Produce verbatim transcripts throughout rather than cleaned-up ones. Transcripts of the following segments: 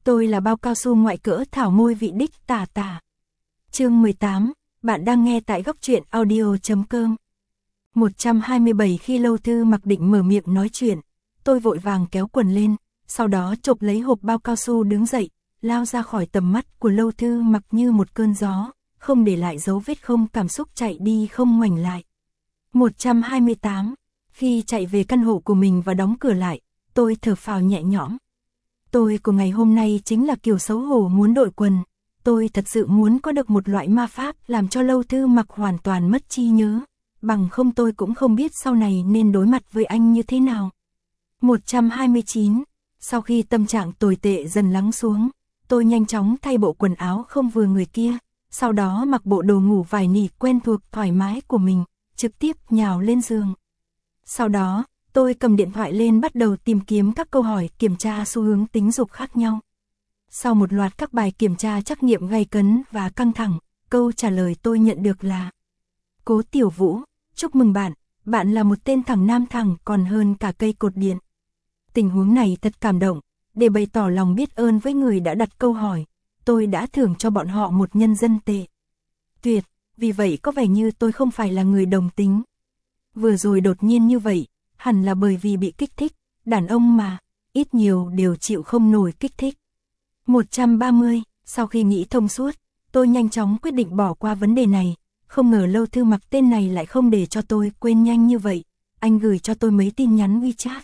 Tôi là bao cao su ngoại cỡ thảo môi vị đích tả tả. Chương mười tám, bạn đang nghe tại góc truyện audio chấm com. một trăm hai mươi bảy khi Lâu Thư Mặc định mở miệng nói chuyện, tôi vội vàng kéo quần lên, sau đó chộp lấy hộp bao cao su đứng dậy, lao ra khỏi tầm mắt của Lâu Thư Mặc như một cơn gió, không để lại dấu vết, không cảm xúc, chạy đi không ngoảnh lại. một trăm hai mươi tám, khi chạy về căn hộ của mình và đóng cửa lại, tôi thở phào nhẹ nhõm. Tôi của ngày hôm nay chính là kiểu xấu hổ muốn đội quần. Tôi thật sự muốn có được một loại ma pháp làm cho Lâu Thư Mặc hoàn toàn mất trí nhớ, bằng không tôi cũng không biết sau này nên đối mặt với anh như thế nào. một trăm hai mươi chín, sau khi tâm trạng tồi tệ dần lắng xuống, tôi nhanh chóng thay bộ quần áo không vừa người kia, sau đó mặc bộ đồ ngủ vải nỉ quen thuộc thoải mái của mình, trực tiếp nhào lên giường. Sau đó, tôi cầm điện thoại lên bắt đầu tìm kiếm các câu hỏi kiểm tra xu hướng tính dục khác nhau. Sau một loạt các bài kiểm tra trắc nghiệm gay cấn và căng thẳng, câu trả lời tôi nhận được là: Cố Tiểu Vũ, chúc mừng bạn, bạn là một tên thẳng nam thẳng còn hơn cả cây cột điện. Tình huống này thật cảm động, để bày tỏ lòng biết ơn với người đã đặt câu hỏi, tôi đã thưởng cho bọn họ một nhân dân tệ. Tuyệt, vì vậy có vẻ như tôi không phải là người đồng tính. Vừa rồi đột nhiên như vậy, hẳn là bởi vì bị kích thích, đàn ông mà, ít nhiều đều chịu không nổi kích thích. một trăm ba mươi, sau khi nghĩ thông suốt, tôi nhanh chóng quyết định bỏ qua vấn đề này, không ngờ Lâu Thư Mặc tên này lại không để cho tôi quên nhanh như vậy, anh gửi cho tôi mấy tin nhắn WeChat.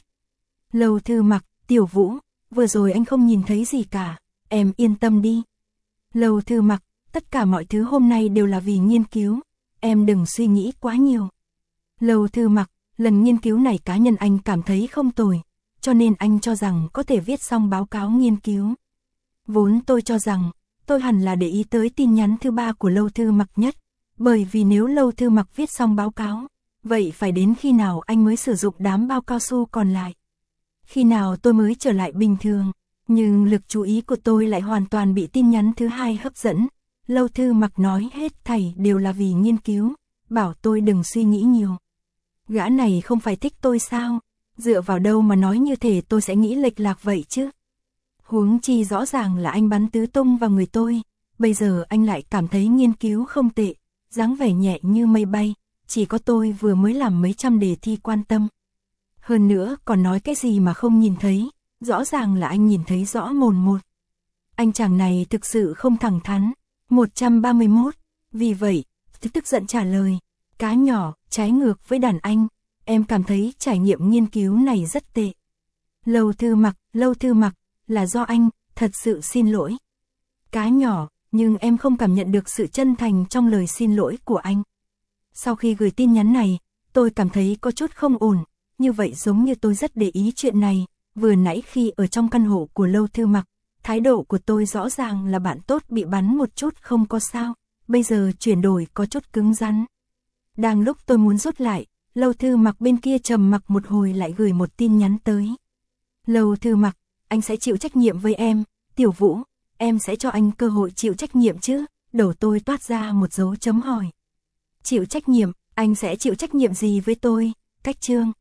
Lâu Thư Mặc, Tiểu Vũ, vừa rồi anh không nhìn thấy gì cả, em yên tâm đi. Lâu Thư Mặc, tất cả mọi thứ hôm nay đều là vì nghiên cứu, em đừng suy nghĩ quá nhiều. Lâu Thư Mặc, lần nghiên cứu này cá nhân anh cảm thấy không tồi, cho nên anh cho rằng có thể viết xong báo cáo nghiên cứu. Vốn tôi cho rằng, tôi hẳn là để ý tới tin nhắn thứ ba của Lâu Thư Mặc nhất, bởi vì nếu Lâu Thư Mặc viết xong báo cáo, vậy phải đến khi nào anh mới sử dụng đám bao cao su còn lại? Khi nào tôi mới trở lại bình thường? Nhưng lực chú ý của tôi lại hoàn toàn bị tin nhắn thứ hai hấp dẫn. Lâu Thư Mặc nói hết thảy đều là vì nghiên cứu, bảo tôi đừng suy nghĩ nhiều. Gã này không phải thích tôi sao? Dựa vào đâu mà nói như thể tôi sẽ nghĩ lệch lạc vậy chứ? Huống chi rõ ràng là anh bắn tứ tung vào người tôi, bây giờ anh lại cảm thấy nghiên cứu không tệ, dáng vẻ nhẹ như mây bay, chỉ có tôi vừa mới làm mấy trăm đề thi quan tâm. Hơn nữa còn nói cái gì mà không nhìn thấy, rõ ràng là anh nhìn thấy rõ mồn một. Anh chàng này thực sự không thẳng thắn. một trăm ba mươi mốt, vì vậy, tôi tức giận trả lời, cá nhỏ, trái ngược với đàn anh, em cảm thấy trải nghiệm nghiên cứu này rất tệ. Lâu Thư Mặc, Lâu Thư Mặc, là do anh, thật sự xin lỗi. Cá nhỏ, nhưng em không cảm nhận được sự chân thành trong lời xin lỗi của anh. Sau khi gửi tin nhắn này, tôi cảm thấy có chút không ổn, như vậy giống như tôi rất để ý chuyện này, vừa nãy khi ở trong căn hộ của Lâu Thư Mặc, thái độ của tôi rõ ràng là bạn tốt bị bắn một chút không có sao, bây giờ chuyển đổi có chút cứng rắn. Đang lúc tôi muốn rút lại, Lâu Thư Mặc bên kia trầm mặc một hồi lại gửi một tin nhắn tới. Lâu Thư Mặc, anh sẽ chịu trách nhiệm với em, Tiểu Vũ, em sẽ cho anh cơ hội chịu trách nhiệm chứ? Đầu tôi toát ra một dấu chấm hỏi. Chịu trách nhiệm, anh sẽ chịu trách nhiệm gì với tôi? Cách chương.